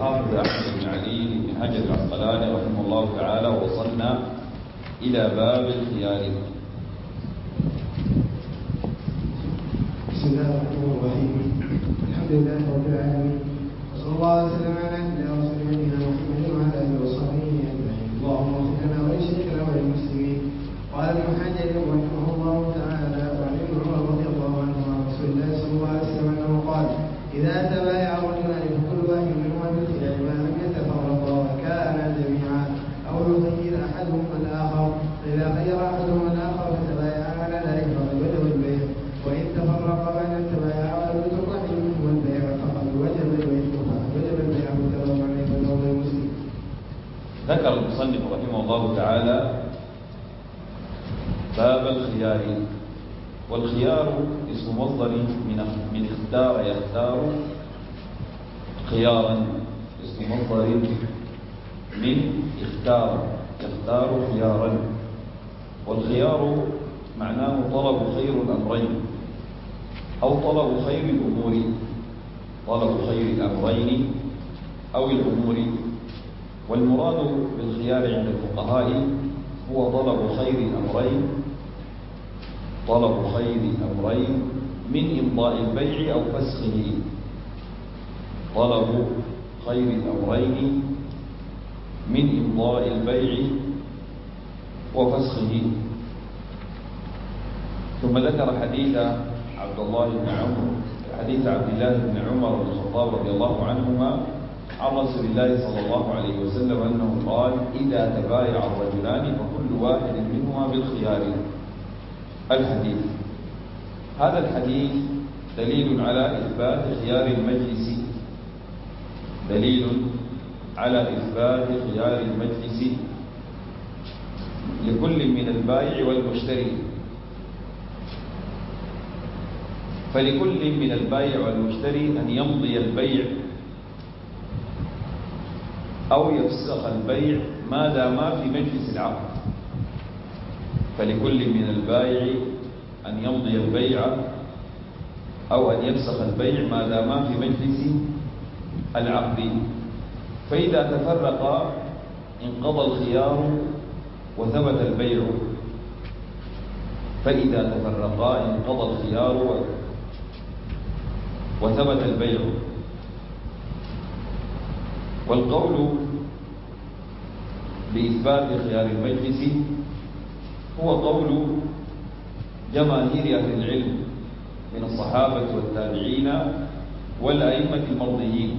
الحافظ أحمد بن علي بن حجر العسقلاني رحمه الله تعالى، ووصلنا إلى باب الخيار. بسم الله الرحمن الرحيم. الحمد لله رب العالمين، وصلى الله وسلم على نبينا محمد وعلى آله وصحبه أجمعين. اللهم اغفر لنا ولشيخنا وللمسلمين. قال ابن حجر رحمه الله تعالى: وعن ابن عمر رضي الله عنه عن رسول الله صلى الله عليه وسلم أنه قال: إذا تبايع رجلان فكل واحد منهما بالخيار ما لم يتفرقا وكانا جميعا، أو يخير أحدهما الآخر، فإذا خير أحدهما الآخر فتبايعا على ذلك فقد وجب البيع، وإن تفرقا بعد التبايع ولم يترك واحد منهما البيع فقد وجب البيع متفق عليه واللفظ لمسلم. ذكر المصنف رحمه الله تعالى باب الخيار. والخيار اسم مصدر من اختار يختار خيارا، اسم مصدر من اختار يختار خيارا. والخيار معناه طلب خير الأمرين أو طلب خير الأمور، طلب خير الأمرين أو الأمور. والمراد بالخيار عند الفقهاء هو طلب خير الأمرين، طلب خير الأمرين من إمضاء البيع أو فسخه، طلب خير الأمرين من إمضاء البيع وفسخه. ثم ذكر حديث عبد الله بن عمر بن الخطاب رضي الله عنهما عن رسول الله صلى الله عليه وسلم أنه قال: إذا تبايع الرجلان فكل واحد منهما بالخيار. الحديث هذا الحديث دليل على إثبات خيار المجلس، دليل على إثبات خيار المجلس لكل من البائع والمشتري. فلكل من البائع والمشتري أن يمضي البيع أو يفسخ البيع ما داما في مجلس العقد. فلكل من البائع أن يمضي البيع أو أن يفسخ البيع ما داما في مجلس العقد. فإذا تفرقا انقضى الخيار وثبت البيع. فإذا تفرقا انقضى الخيار وثبت البيع. والقول بإثبات خيار المجلس هو قول جماهير أهل العلم من الصحابة والتابعين والأئمة المرضيين.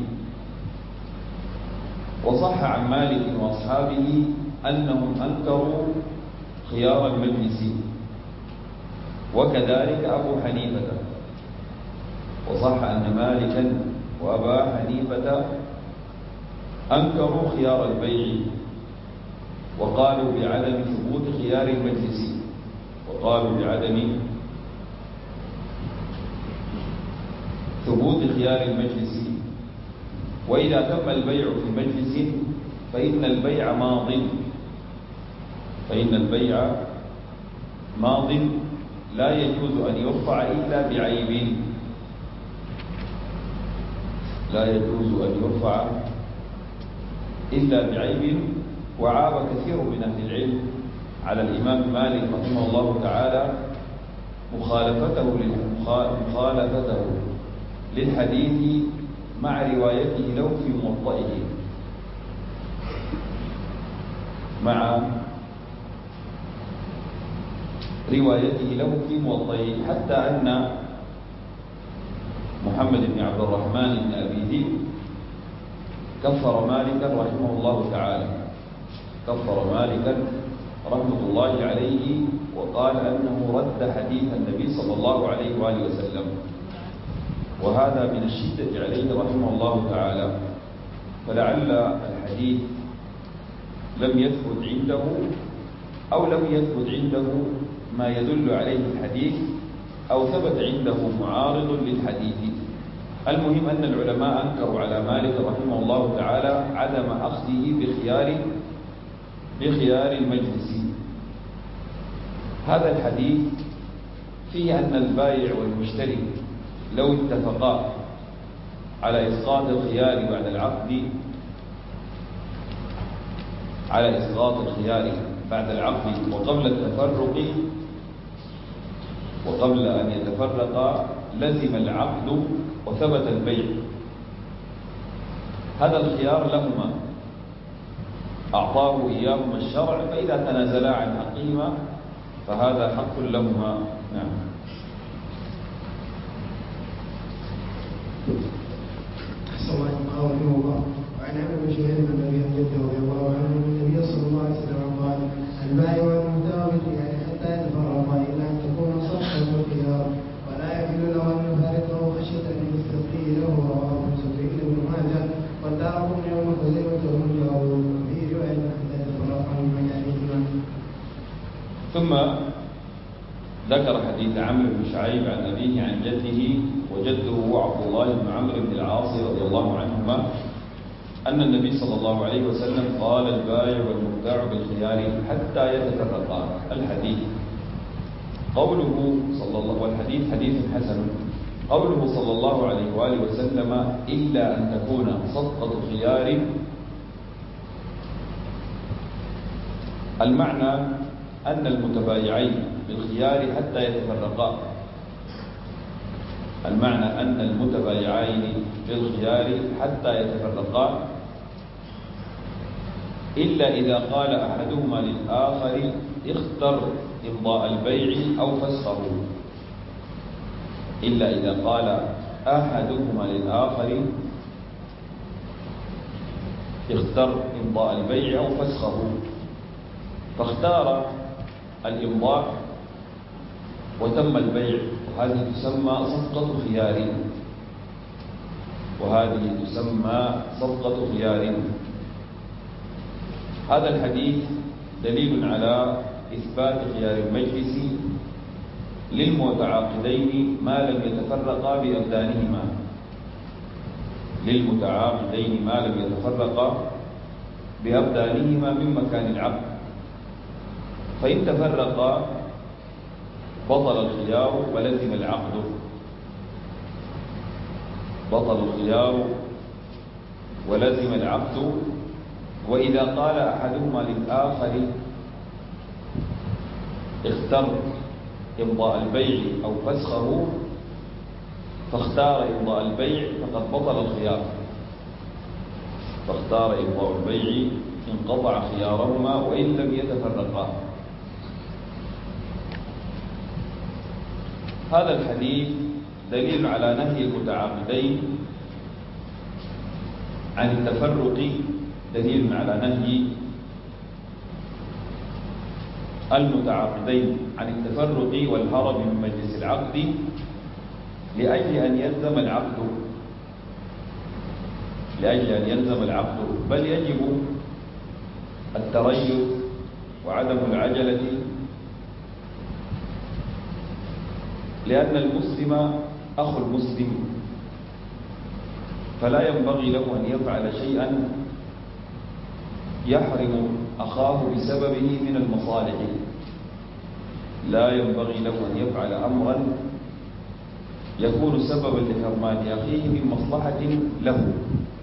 وصح عن مالك وأصحابه أنهم أنكروا خيار المجلس، وكذلك أبو حنيفة. وصح أن مالكا وأبا حنيفة أنكروا خيار البيع وقالوا بعدم ثبوت خيار المجلس، وقالوا بعدم ثبوت خيار المجلس. وإذا تم البيع في مجلس فإن البيع ماض، فإن البيع ماض لا يجوز أن يرفع إلا بعيب، لا يجوز أن يرفع إلا بعيب. وعاب كثير من أهل العلم على الإمام مالك رحمه الله تعالى مخالفته للحديث مع روايته له في موطئه، مع روايته له في موطئه، حتى أن محمد بن عبد الرحمن بن أبي ذئب كفر مالكا رحمه الله تعالى، كفر مالكا رحمة الله عليه، وقال أنه رد حديث النبي صلى الله عليه وآله وسلم، وهذا من الشدة عليه رحمه الله تعالى. فلعل الحديث لم يثبت عنده أو لم يثبت عنده ما يدل عليه الحديث، أو ثبت عنده معارض للحديث. المهم أن العلماء أنكروا على مالك رحمه الله تعالى عدم أخذه بخيار المجلس. هذا الحديث فيه أن البائع والمشتري لو اتفقا على إسقاط الخيار بعد العقد على إسقاط الخيار بعد العقد وقبل التفرق، وقبل أن يتفرق لزم العقد وثبت البيع. هذا الخيار لهما، أعطاه إياهما الشرع، فإذا تنازلا عن حقهما فهذا حق لهما. نعم. أحسن الله قال رحمه الله. وعن عمرو بن شهاب بن أبي جده رضي الله عنه أن النبي صلى الله عليه وسلم قال: البائع والمبتاع بالخيار حتى يتفرقا إلا أن تكون صفقة بالخيار، ولا يحل له أن يفارقه خشية أن يستبقي له. رواه مسلم بن ماجه والدارقطني يوم خزيمة وابن جارود في رواية حتى يتفرقا من مكانهما. ثم ذكر حديث عمرو بن شعيب عن أبيه عن جده، وجده عبد الله بن عمرو بن العاص رضي الله عنهما أن النبي صلى الله عليه وسلم قال: البائع والمبتاع بالخيار حتى يتفرقا. الحديث قوله صلى الله، والحديث حديث حسن، قوله صلى الله عليه وآله وسلم: إلا أن تكون صفقة خيار، المعنى أن المتبايعين بالخيار حتى يتفرقا، المعنى أن المتبايعين بالخيار حتى يتفرقا، إلا إذا قال أحدهما للآخر: اختر إمضاء البيع أو فسخه. إلا إذا قال أحدهما للآخر: اختر إمضاء البيع أو فسخه، فاختار الإمضاء وتم البيع، وهذه تسمى صفقة خيار، وهذه تسمى صفقة خيار. هذا الحديث دليل على إثبات خيار المجلس للمتعاقدين ما لم يتفرقا بأبدانهما، للمتعاقدين ما لم يتفرقا بأبدانهما من مكان العقد، فإن تفرقا بطل الخيار ولزم العقد، بطل الخيار ولزم العقد. وإذا قال أحدهما للآخر: اختر إمضاء البيع أو فسخه، فاختار إمضاء البيع فقد بطل الخيار، فاختار إمضاء البيع انقطع خيارهما وإن لم يتفرقا. هذا الحديث دليل على نهي المتعاقدين عن التفرق، دليل على نهي المتعاقدين عن التفرق والهرب من مجلس العقد لأجل أن يلزم العقد، لأجل أن يلزم العقد، بل يجب التريث وعدم العجلة، لأن المسلم أخو المسلم، فلا ينبغي له أن يفعل شيئا يحرم أخاه بسببه من المصالح، لا ينبغي له أن يفعل أمرا يكون سببا لحرمان أخيه من مصلحة له.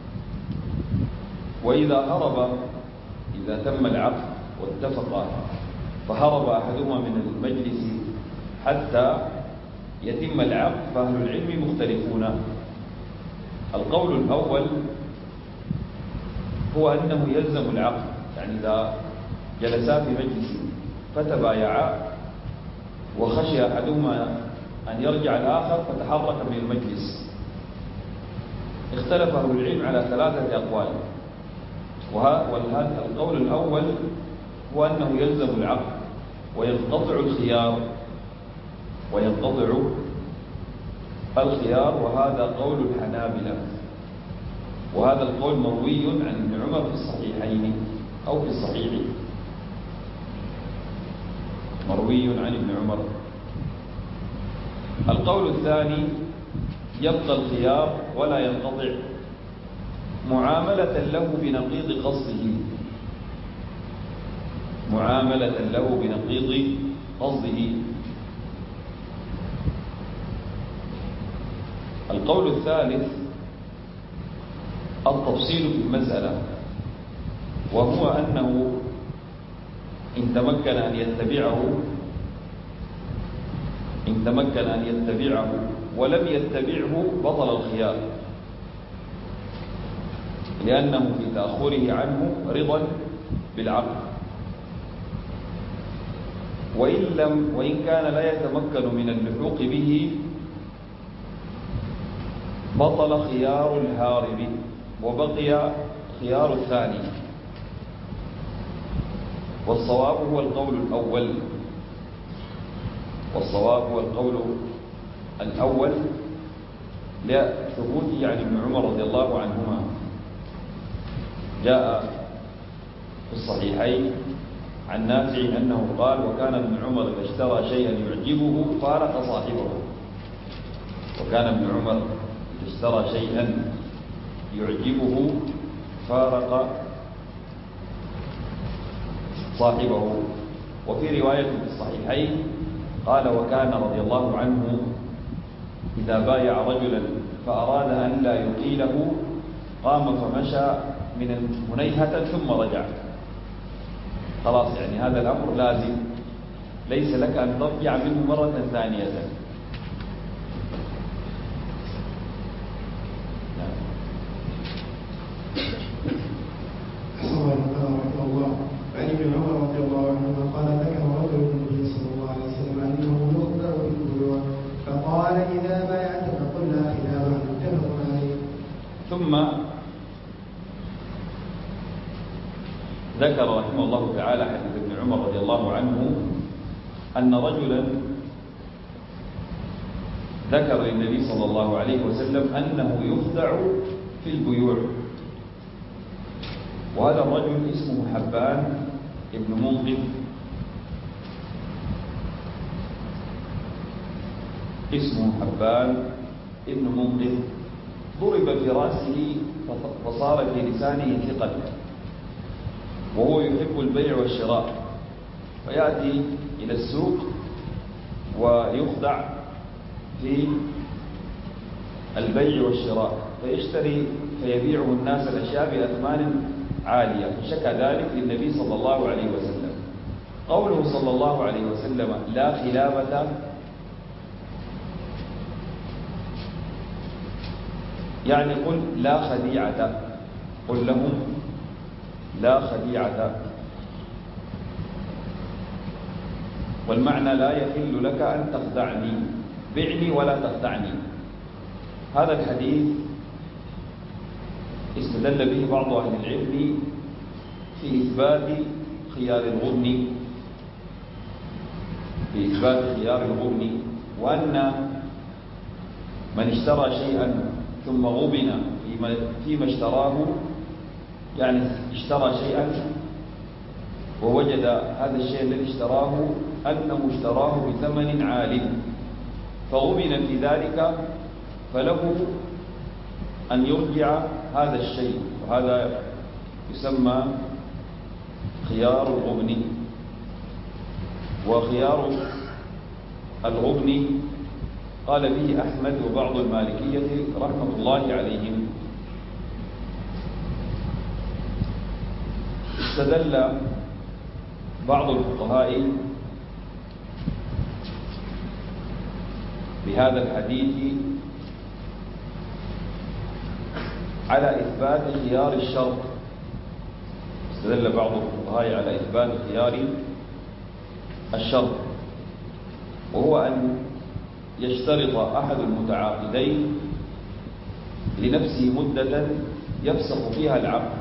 وإذا هرب، إذا تم العقد واتفقا فهرب أحدهما من المجلس حتى يتم العقد، فأهل العلم مختلفون. القول الأول هو أنه يلزم العقد، يعني إذا جلسا في مجلس فتبايعا وخشي أحدهما أن يرجع الآخر فتحرك من المجلس، اختلف أهل العلم على 3 أقوال، والقول الأول هو أنه يلزم العقد وينقطع الخيار، وهذا قول الحنابلة، وهذا القول مروي عن ابن عمر في الصحيحين أو في الصحيح، مروي عن ابن عمر. القول الثاني: يبقى الخيار ولا ينقطع معاملة له بنقيض قصده، معاملة له بنقيض قصده. القول الثالث: التفصيل في المسألة، وهو أنه إن تمكن أن يتبعه ولم يتبعه بطل الخيار، لأنه في تأخره عنه رضا بالعقل. وإن كان لا يتمكن من اللحوق به بطل خيار الهارب وبقي خيار الثاني. والصواب هو القول الأول لثبوت يعني ابن عمر رضي الله عنهما. جاء في الصحيحين عن نافع أنه قال: وكان ابن عمر إذا اشترى شيئا يعجبه فارق صاحبه. وكان ابن عمر إذا اشترى شيئا يعجبه فارق صاحبه. وفي رواية في الصحيحين قال: وكان رضي الله عنه إذا بايع رجلا فأراد أن لا يقيله قام فمشى من منيهة ثم رجع. خلاص، يعني هذا الأمر لازم، ليس لك أن ترجع منه مرة ثانية. رحمه الله عن ابن عمر رضي الله عنهما قال: ذكر رجل النبي صلى الله عليه وسلم أنه يخبر بالبيوع فقال: إذا بايعت فقل لا خلاف، متفق عليه. ثم ذكر رحمه الله تعالى حديث ابن عمر رضي الله عنه أن رجلا ذكر للنبي صلى الله عليه وسلم أنه يخدع في البيوع. وهذا الرجل اسمه حبان ابن منقذ، ضرب في رأسه فصار في لسانه ثقل، وهو يحب البيع والشراء، فيأتي إلى السوق ويخدع في البيع والشراء، فيشتري فيبيعه الناس الأشياء بأثمان عالية، فشكى ذلك للنبي صلى الله عليه وسلم. قوله صلى الله عليه وسلم: لا خلافة، يعني قل لا خديعة، قل لهم لا خديعة. والمعنى لا يحل لك أن تخدعني، بعني ولا تخدعني. هذا الحديث استدل به بعض أهل العلم في إثبات خيار الغبن، وأن من اشترى شيئا ثم غبن فيما اشتراه، يعني اشترى شيئا ووجد هذا الشيء الذي اشتراه أنه اشتراه بثمن عال فغبن في ذلك، فله أن يرجع هذا الشيء، وهذا يسمى خيار الغبن. وخيار الغبن قال به أحمد وبعض المالكية رحمة الله عليهم. استدل بعض الفقهاء بهذا الحديث على إثبات خيار الشرط. استدل بعض الفقهاء على إثبات خيار الشرط، وهو أن يشترط أحد المتعاقدين لنفسه مدة يفسخ فيها العقد.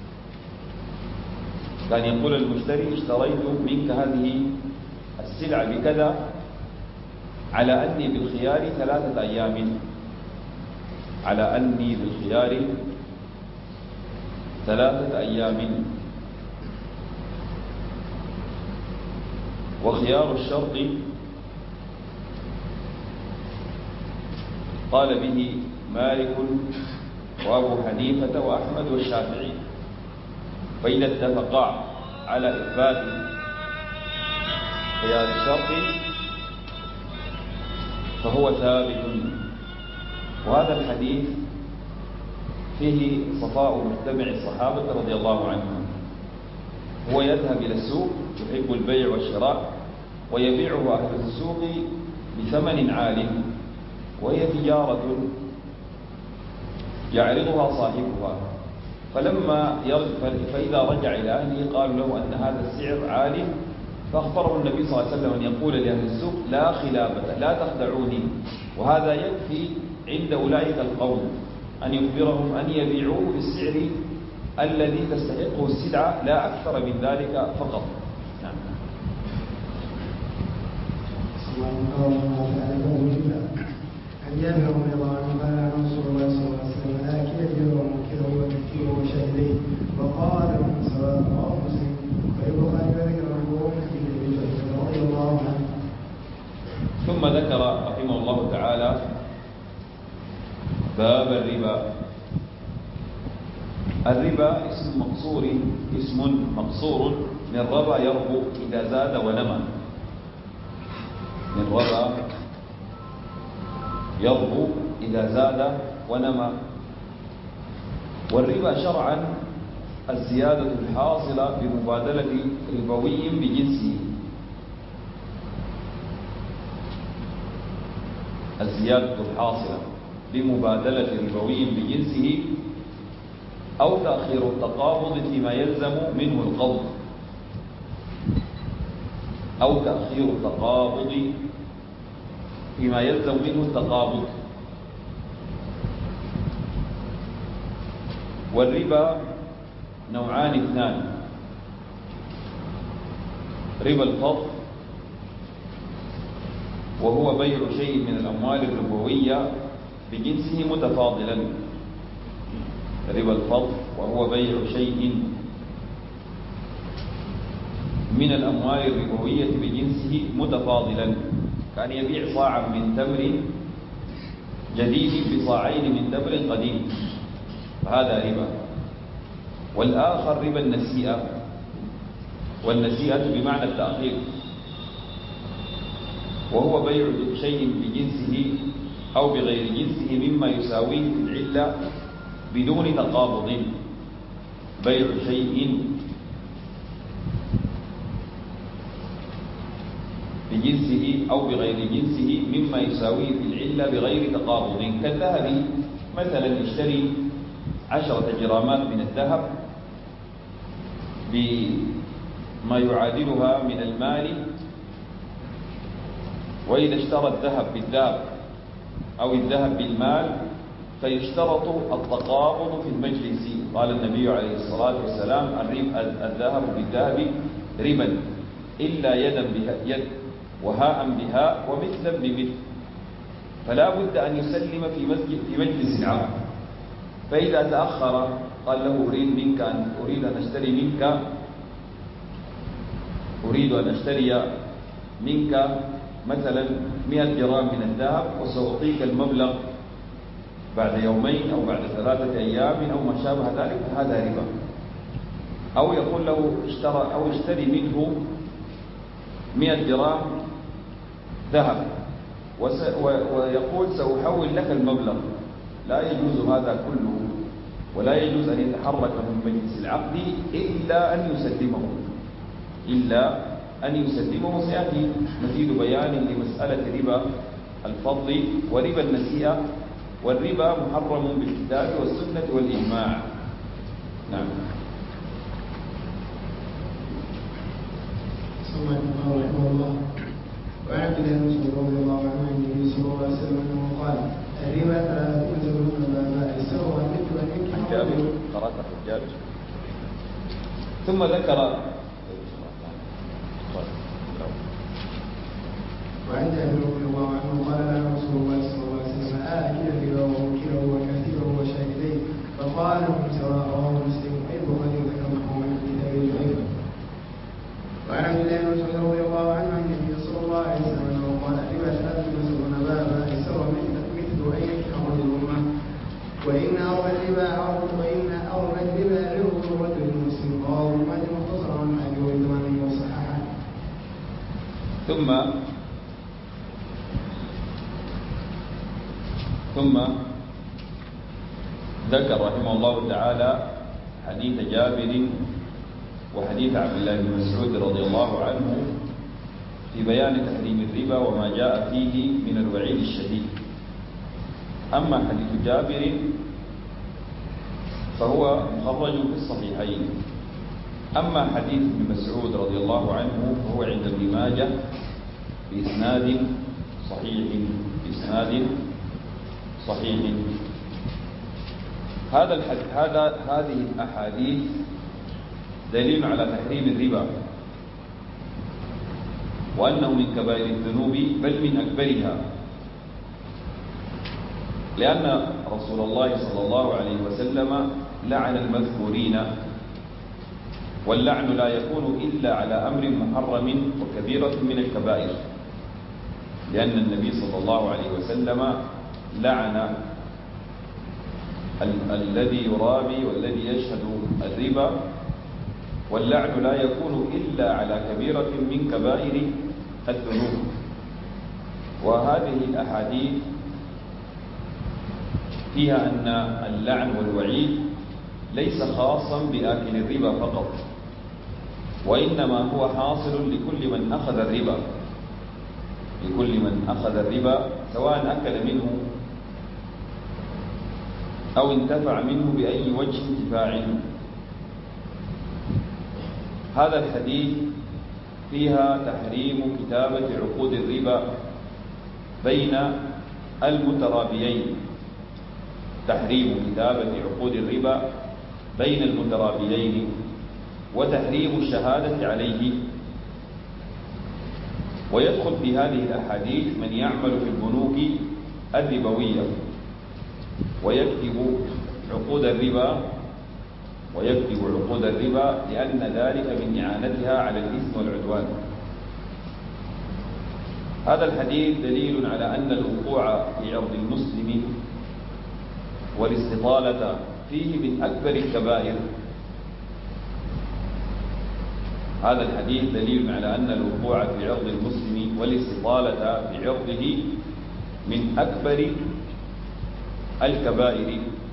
كان يقول المشتري: اشتريت منك هذه السلعة بكذا على أني بالخيار 3 أيام، على أني بالخيار 3 أيام. وخيار الشرط قال به مالك وأبو حنيفة وأحمد والشافعي، فإذا اتفقا على إثبات خيار الشرط فهو ثابت. وهذا الحديث فيه صفاء مجتمع الصحابة رضي الله عنهم، هو يذهب إلى السوق يحب البيع والشراء ويبيعه أهل السوق بثمن عال، وهي تجارة يعرضها صاحبها، فإذا رجع إلى أهله قالوا له أن هذا السعر عال، فأخبره النبي صلى الله عليه وسلم أن يقول لأهل السوق لا خلابة، لا تخدعوني. وهذا يكفي عند أولئك القوم أن يخبرهم أن يبيعوه بالسعر الذي تستحقه السلعة لا أكثر من ذلك فقط. نعم. عن جابر رضي الله عنه قال عن رسول الله صلى الله عليه وسلم آكل البر ومنكره وكثيره وشاهديه وقال من سواء رواه مسلم والبخاري وذكر عنه من حديث ابي هريره رضي الله عنه. ثم ذكر رحمه الله تعالى باب الربا. الربا اسم مقصور من ربا يربو إذا زاد ونمى، من ربا يربو إذا زاد ونمى. والربا شرعا الزيادة الحاصلة بمبادلة ربوي بجنسه، الزيادة الحاصلة بمبادلة ربوي بجنسه أو تأخير التقابض فيما يلزم منه القبض، أو تأخير التقابض فيما يلزم منه التقابض. والربا نوعان اثنان: ربا الفضل وهو بيع شيء من الأموال الربوية بجنسه متفاضلا، ربا الفضل وهو بيع شيء من الأموال الربوية بجنسه متفاضلا، كان يبيع صاعا من تمر جديد بصاعين من تمر قديم، فهذا ربا. والآخر ربا النسيئة، والنسيئة بمعنى التأخير، وهو بيع شيء بجنسه أو بغير جنسه مما يساويه في العلة بدون تقابض، بيع شيء بجنسه أو بغير جنسه مما يساويه في العلة بغير تقابض. كالذهب مثلا، اشتري 10 جرامات من الذهب بما يعادلها من المال، وإذا اشترى الذهب بالذهب أو الذهب بالمال فيشترط التقابض في المجلس. قال النبي عليه الصلاة والسلام: الذهب بالذهب ربا إلا يدا بيد وهاء بهاء ومثلا بمثل، فلا بد أن يسلم في مجلس العقد. فإذا تأخر قال له: أريد أن أشتري منك مثلا 100 جرام من الذهب وسأعطيك المبلغ بعد يومين أو بعد 3 أيام أو ما شابه ذلك، فهذا ربا. أو يقول له: اشتري منه 100 جرام ذهب ويقول: سأحول لك المبلغ. لا يجوز هذا كله، ولا يجوز أن يتحرك من مجلس العقد إلا أن يسلمه. سيأتي مزيد بيان لمسألة ربا الفضل وربا النسيئة، والربا محرم بالكتاب والسنة والإجماع. نعم. ثم رحمه الله. وعن عبد الله بن مسعود رضي الله عنه عن النبي صلى الله عليه وسلم انه قال: الربا 3 ينزلون ما يسوى مثل ان ينكح. قرأت الرجال. ثم ذكر. وعن جابر رضي الله عنه قال: لنا رسول الله صلى الله عليه وسلم: آكل الربا ومنكره وكثيره وشاهديه فقال: من سواء. رواه مسلم والبخاري ذكر نحوه من كتاب العلم. وعن عبد الله بن مسعود رضي الله عنه عن النبي صلى الله عليه وسلم انه قال: الربا 73 بابا يسوى مثل ان ينكح رجل امه، وان اربى الربا عرض الرجل المسلم. رواه ابن ماجه مختصرا عن ابي هريره وصححه. ثم ذكر رحمه الله تعالى حديث جابر وحديث عبد الله بن مسعود رضي الله عنه في بيان تحريم الربا وما جاء فيه من الوعيد الشديد. أما حديث جابر فهو مخرج في الصحيحين. أما حديث ابن مسعود رضي الله عنه فهو عند ابن ماجه بإسناد صحيح. هذه الأحاديث دليل على تحريم الربا، وأنه من كبائر الذنوب بل من أكبرها، لأن رسول الله صلى الله عليه وسلم لعن المذكورين، واللعن لا يكون إلا على أمر محرم وكبيرة من الكبائر، لأن النبي صلى الله عليه وسلم لعن الذي يرابي والذي يشهد الربا، واللعن لا يكون إلا على كبيرة من كبائر الذنوب. وهذه الأحاديث فيها أن اللعن والوعيد ليس خاصا بآكل الربا فقط، وإنما هو حاصل لكل من أخذ الربا سواء أكل منه أو انتفع منه بأي وجه انتفاع. هذا الحديث فيها تحريم كتابة عقود الربا بين المترابيين، وتحريم الشهادة عليه. ويدخل في هذه الأحاديث من يعمل في البنوك الربوية ويكتب عقود الربا لأن ذلك من إعانتها على الإثم والعدوان. هذا الحديث دليل على أن الوقوع في عرض المسلم والاستطالة فيه من أكبر الكبائر. هذا الحديث دليل على أن الوقوع في عرض المسلم والاستطالة في عرضه من أكبر الكبائر.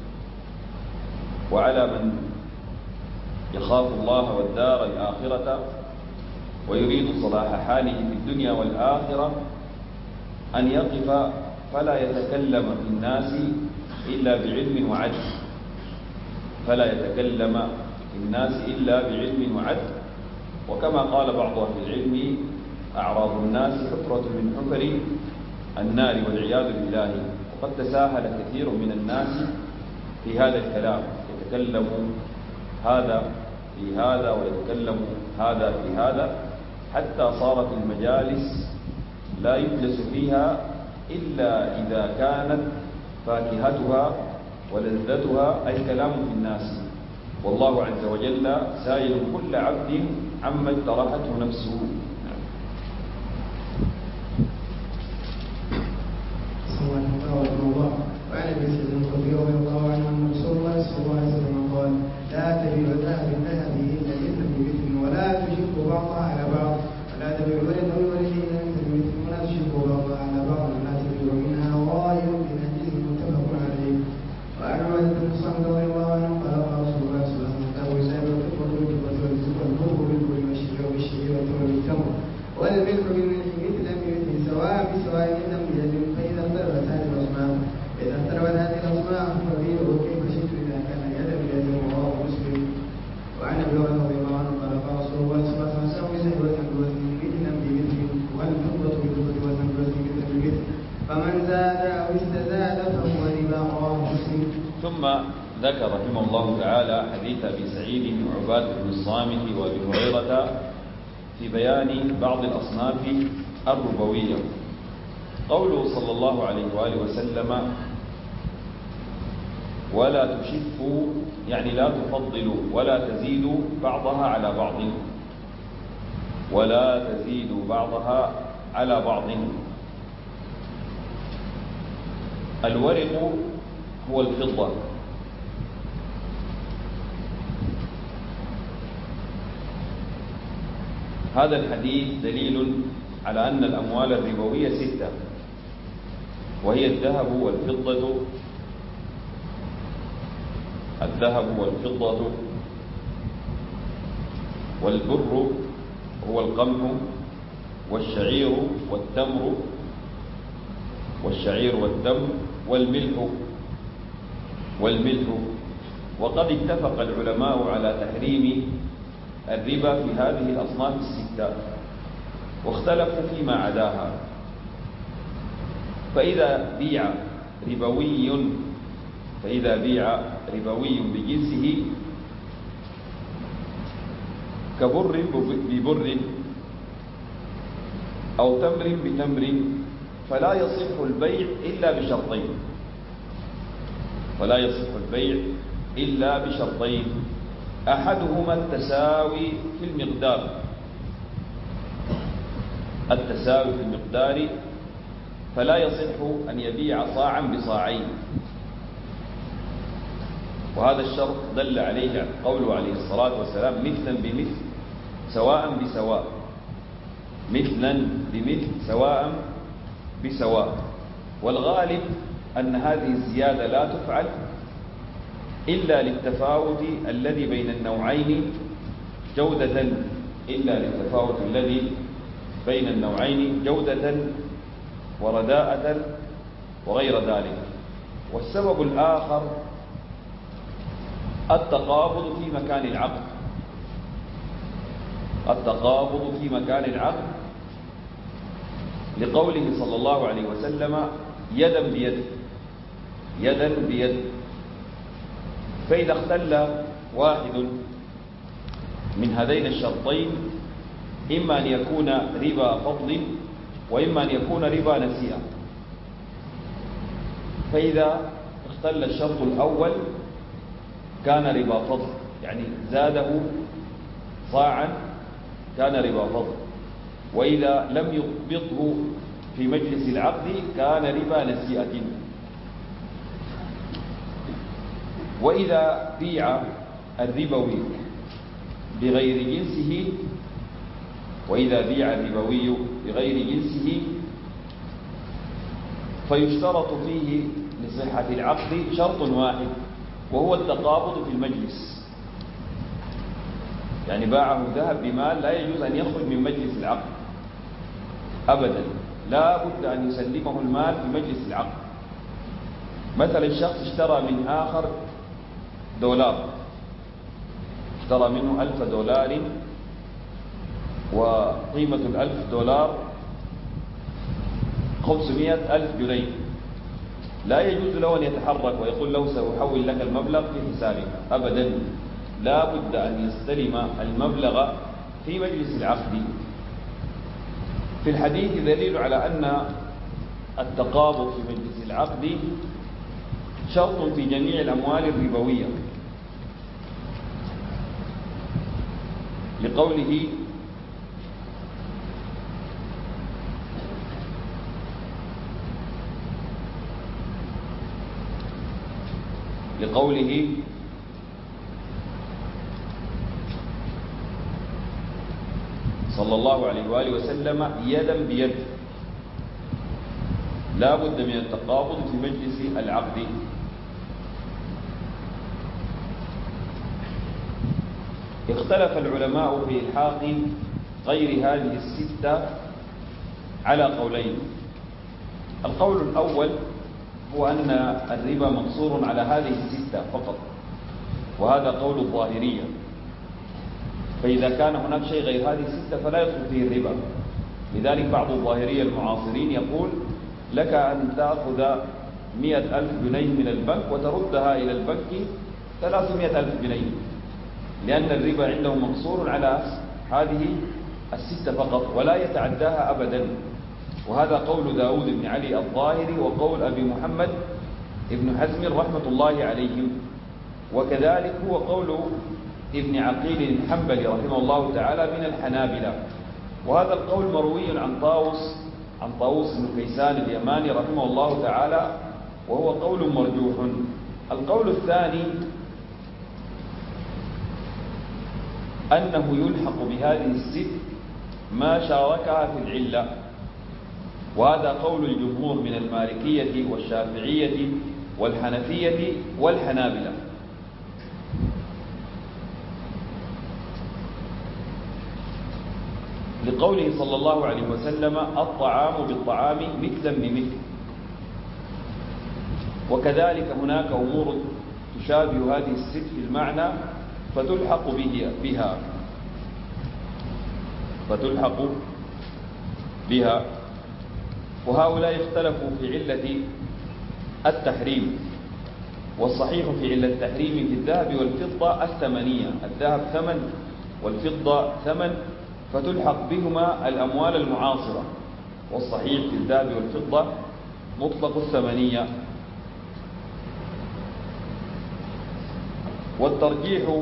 وعلى من يخاف الله والدار الآخرة ويريد صلاح حاله في الدنيا والآخرة أن يقف فلا يتكلم في الناس إلا بعلم وعدل، وكما قال بعض أهل العلم: أعراض الناس حفرة من حفر النار والعياذ بالله. وقد تساهل كثير من الناس في هذا الكلام، يتكلم هذا في هذا ويتكلم هذا في هذا، حتى صارت المجالس لا يجلس فيها إلا إذا كانت فاكهتها ولذتها الكلام في الناس، والله عز وجل سائل كل عبد عما اجترحته نفسه. وعن ابي سعيد الخدري رضي الله عنه ان رسول الله صلى الله عليه وسلم قال: لا تبيع الذهب بالذهب الا مثل بمثل، ولا تشك بعضها على بعض، ولا تبيع الورد بالورد الا مثل بمثل، ولا تشك بعضها على بعض، ولا تبيع منها غائر بنجس، متفق عليه. وعن عباده بن صامت رضي الله عنه قال: قال رسول الله صلى الله عليه وسلم: الذهب والزاد والفضه والفضه والبر بالبر والشعير بالتمر والملح بالملح مثلا بمثل سواء بسواء يدا بيد، فاذا اختلفت هذه الاصناف فبيعوا كيف شئتم اذا كان يدا بيد، رواه مسلم. وعن ابي هريره رضي الله عنه قال: قال رسول الله صلى الله عليه وسلم: الذهب والفضه مثلا بمثل، والفضه بالفضه والفضه مثلا بمثل، فمن زاد او استزاد فهو ربا، رواه مسلم. ثم ذكر رحمه الله تعالى حديث ابي سعيد وعباده بن الصامت وابي هريره في بيان بعض الاصناف الربويه. قوله صلى الله عليه واله وسلم: ولا تشفوا، يعني لا تفضلوا ولا تزيدوا بعضها على بعض. الورق هو الفضة، هذا الحديث دليل على أن الأموال الربوية 6، وهي الذهب والفضة والبر هو القمح والشعير والتمر والملح. وقد اتفق العلماء على تحريم الربا في هذه الأصناف الستة، واختلفوا فيما عداها. فإذا بيع ربوي بجنسه كبر ببر أو تمر بتمر فلا يصح البيع إلا بشرطين، أحدهما التساوي في المقدار، فلا يصح أن يبيع صاعا بصاعين، وهذا الشرط دل عليه قوله عليه الصلاة والسلام: مثلا بمثل سواء بسواء، مثلا بمثل سواء بسواء. والغالب أن هذه الزيادة لا تفعل إلا للتفاوت الذي بين النوعين جودة ورداءة وغير ذلك. والسبب الآخر التقابض في مكان العقد، لقوله صلى الله عليه وسلم: يدا بيد. فإذا اختل واحد من هذين الشرطين، إما أن يكون ربا فضل وإما أن يكون ربا نسيئة. فإذا اختل الشرط الأول كان ربا فضل، يعني زاده صاعا كان ربا فضل، وإذا لم يضبطه في مجلس العقد كان ربا نسيئة. وإذا بيع الربوي بغير جنسه فيشترط فيه لصحة العقد شرط واحد، وهو التقابض في المجلس. يعني باعه ذهب بمال لا يجوز أن يخرج من مجلس العقد أبدا، لا بد أن يسلمه المال في مجلس العقد. مثلا شخص اشترى من آخر دولار، اشترى منه $1000 وقيمة $1000 $500,000 جنيه. لا يجوز له أن يتحرك ويقول له سأحول لك المبلغ في حسابك أبدا، لا بد أن يستلم المبلغ في مجلس العقد. في الحديث دليل على أن التقابض في مجلس العقد شرط في جميع الأموال الربوية، لقوله: صلى الله عليه وآله وسلم: يدا بيد. لا بد من التقابض في مجلس العقد. اختلف العلماء في إلحاق غير هذه الستة على قولين. القول الأول هو أن الربا مقصور على هذه الستة فقط، وهذا قول الظاهرية. فإذا كان هناك شيء غير هذه الستة فلا يدخل فيه الربا. لذلك بعض الظاهرية المعاصرين يقول: لك أن تأخذ 100,000 جنيه من البنك وتردها إلى البنك 300,000 جنيه، لأن الربا عنده مقصور على هذه الستة فقط ولا يتعداها أبدا. وهذا قول داود بن علي الظاهري وقول أبي محمد ابن حزم رحمة الله عليهم، وكذلك هو قول ابن عقيل الحنبلي رحمه الله تعالى من الحنابلة. وهذا القول مروي عن طاووس بن كيسان اليماني رحمه الله تعالى، وهو قول مرجوح. القول الثاني أنه يلحق بهذه الست ما شاركها في العلة، وهذا قول الجمهور من المالكية والشافعية والحنفية والحنابلة. لقوله صلى الله عليه وسلم الطعام بالطعام مثلا بمثل. وكذلك هناك أمور تشابه هذه الست في المعنى فتلحق بها. وهؤلاء اختلفوا في علة التحريم، والصحيح في علة التحريم في الذهب والفضة الثمنية، الذهب ثمن والفضة ثمن، فتلحق بهما الأموال المعاصرة، والصحيح في الذهب والفضة مطلق الثمنية. والترجيح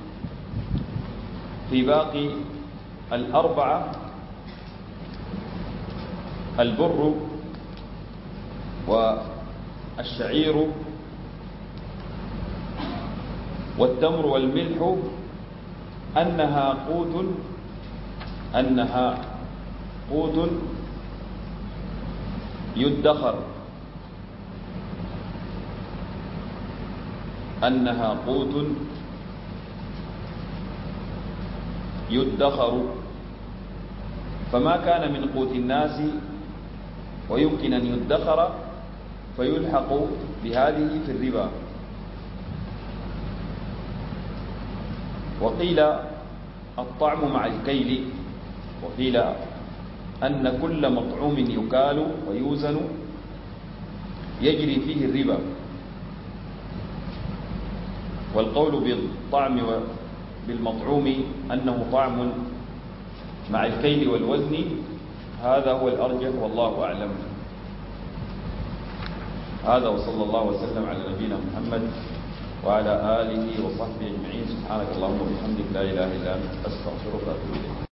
في باقي الأربعة البر والشعير والتمر والملح أنها قوت يدخر، أنها قوت يدخر، فما كان من قوت الناس ويمكن أن يدخر فيلحق بهذه في الربا. وقيل الطعم مع الكيل، وقيل أن كل مطعوم يكال ويوزن يجري فيه الربا. والقول بالطعم بالمطعوم أنه طعم مع الكيل والوزن هذا هو الأرجح والله أعلم. هذا وصلى الله وسلم على نبينا محمد وعلى آله وصحبه أجمعين. سبحانك اللهم وبحمدك لا إله إلا أنت أستغفرك وأتوب إليك.